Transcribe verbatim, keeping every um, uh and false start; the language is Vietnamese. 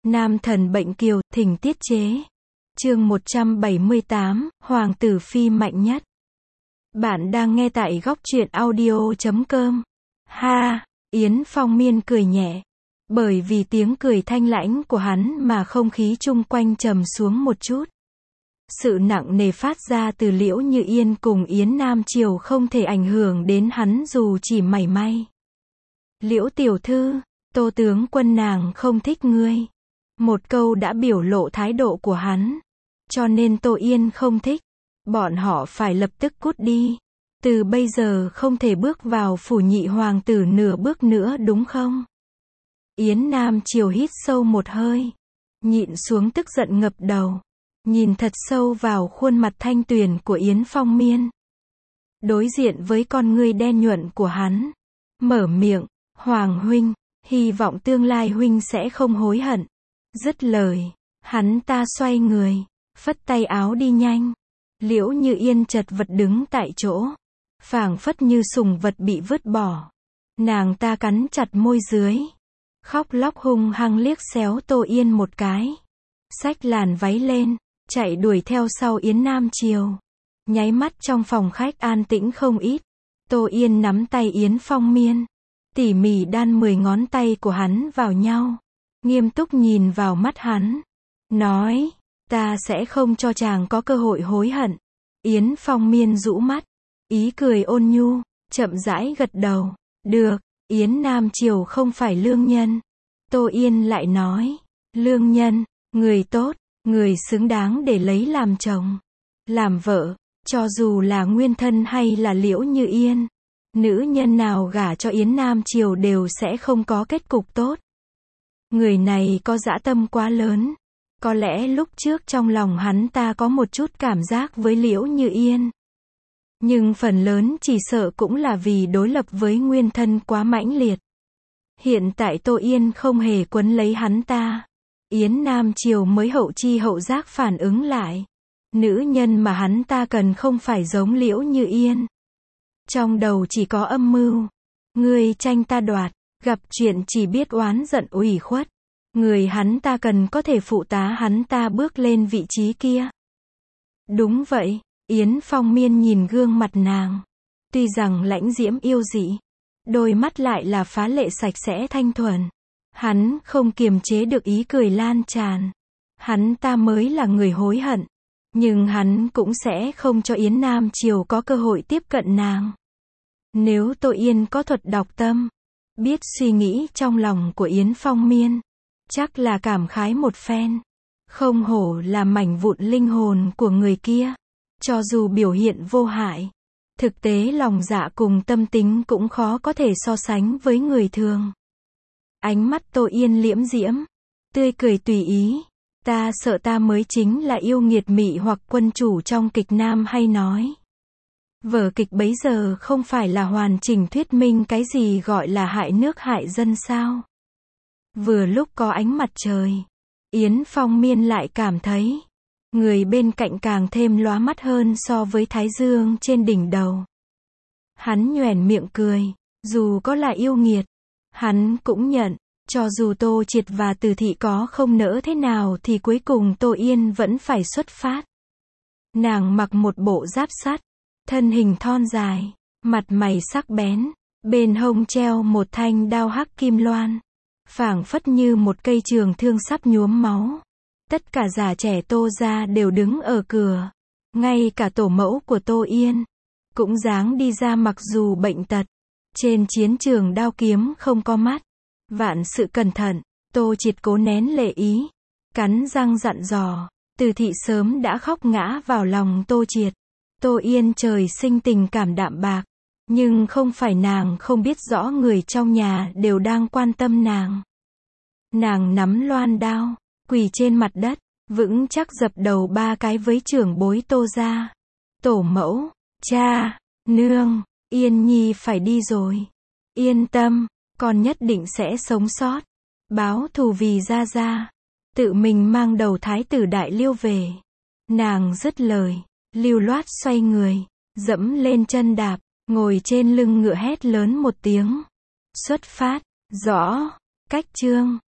Nam thần bệnh kiều, thỉnh tiết chế. Chương một trăm bảy mươi tám, Hoàng tử phi mạnh nhất. Bạn đang nghe tại góc truyện audio chấm com. Ha, Yến Phong Miên cười nhẹ. Bởi vì tiếng cười thanh lãnh của hắn mà không khí chung quanh trầm xuống một chút. Sự nặng nề phát ra từ Liễu Như Yên cùng Yến Nam Triều không thể ảnh hưởng đến hắn dù chỉ mảy may. Liễu tiểu thư, Tô tướng quân nàng không thích ngươi. Một câu đã biểu lộ thái độ của hắn. Cho nên Tô Yên không thích. Bọn họ phải lập tức cút đi. Từ bây giờ không thể bước vào phủ nhị hoàng tử nửa bước nữa đúng không? Yến Nam Triều hít sâu một hơi. Nhịn xuống tức giận ngập đầu. Nhìn thật sâu vào khuôn mặt thanh tuyền của Yến Phong Miên. Đối diện với con ngươi đen nhuận của hắn. Mở miệng, Hoàng huynh, hy vọng tương lai huynh sẽ không hối hận. Dứt lời, hắn ta xoay người, phất tay áo đi nhanh. Liễu Như Yên chật vật đứng tại chỗ. Phảng phất như sùng vật bị vứt bỏ. Nàng ta cắn chặt môi dưới. Khóc lóc hung hăng liếc xéo Tô Yên một cái. Xách làn váy lên, chạy đuổi theo sau Yến Nam Triều. Nháy mắt trong phòng khách an tĩnh không ít. Tô Yên nắm tay Yến Phong Miên. Tỉ mỉ đan mười ngón tay của hắn vào nhau. Nghiêm túc nhìn vào mắt hắn. Nói, ta sẽ không cho chàng có cơ hội hối hận. Yến Phong Miên rũ mắt. Ý cười ôn nhu, chậm rãi gật đầu. Được, Yến Nam Triều không phải lương nhân. Tô Yên lại nói, lương nhân, người tốt, người xứng đáng để lấy làm chồng. Làm vợ, cho dù là nguyên thân hay là Liễu Như Yên. Nữ nhân nào gả cho Yến Nam Triều đều sẽ không có kết cục tốt. Người này có dã tâm quá lớn. Có lẽ lúc trước trong lòng hắn ta có một chút cảm giác với Liễu Như Yên. Nhưng phần lớn chỉ sợ cũng là vì đối lập với nguyên thân quá mãnh liệt. Hiện tại Tô Yên không hề quấn lấy hắn ta. Yến Nam Triều mới hậu chi hậu giác phản ứng lại. Nữ nhân mà hắn ta cần không phải giống Liễu Như Yên. Trong đầu chỉ có âm mưu. Ngươi tranh ta đoạt, gặp chuyện chỉ biết oán giận ủy khuất. Người hắn ta cần có thể phụ tá hắn ta bước lên vị trí kia. Đúng vậy, Yến Phong Miên nhìn gương mặt nàng. Tuy rằng lãnh diễm yêu dị, đôi mắt lại là phá lệ sạch sẽ thanh thuần. Hắn không kiềm chế được ý cười lan tràn. Hắn ta mới là người hối hận. Nhưng hắn cũng sẽ không cho Yến Nam Triều có cơ hội tiếp cận nàng. Nếu Tô Yên có thuật đọc tâm, biết suy nghĩ trong lòng của Yến Phong Miên, chắc là cảm khái một phen. Không hổ là mảnh vụn linh hồn của người kia. Cho dù biểu hiện vô hại, thực tế lòng dạ cùng tâm tính cũng khó có thể so sánh với người thường. Ánh mắt Tô Yên liễm diễm, tươi cười tùy ý. Ta sợ ta mới chính là yêu nghiệt mị hoặc quân chủ trong kịch nam hay nói. Vở kịch bấy giờ không phải là hoàn chỉnh thuyết minh cái gì gọi là hại nước hại dân sao. Vừa lúc có ánh mặt trời, Yến Phong Miên lại cảm thấy người bên cạnh càng thêm lóa mắt hơn so với thái dương trên đỉnh đầu. Hắn nhoẻn miệng cười, dù có là yêu nghiệt, hắn cũng nhận, cho dù Tô Triệt và Từ Thị có không nỡ thế nào thì cuối cùng Tô Yên vẫn phải xuất phát. Nàng mặc một bộ giáp sắt, thân hình thon dài, mặt mày sắc bén, bên hông treo một thanh đao hắc kim loan, phảng phất như một cây trường thương sắp nhuốm máu. Tất cả già trẻ Tô gia đều đứng ở cửa. Ngay cả tổ mẫu của Tô Yên cũng dáng đi ra mặc dù bệnh tật. Trên chiến trường đao kiếm không có mắt. Vạn sự cẩn thận, Tô Triệt cố nén lệ ý. Cắn răng dặn dò. Từ Thị sớm đã khóc ngã vào lòng Tô Triệt. Tô Yên trời sinh tình cảm đạm bạc. Nhưng không phải nàng không biết rõ người trong nhà đều đang quan tâm nàng. Nàng nắm loan đao, quỳ trên mặt đất, vững chắc dập đầu ba cái với trưởng bối Tô gia. Tổ mẫu, cha, nương, Yên Nhi phải đi rồi. Yên tâm, con nhất định sẽ sống sót. Báo thù vì gia gia. Tự mình mang đầu thái tử Đại Liêu về. Nàng dứt lời, lưu loát xoay người, dẫm lên chân đạp, ngồi trên lưng ngựa hét lớn một tiếng. Xuất phát, rõ, cách chương.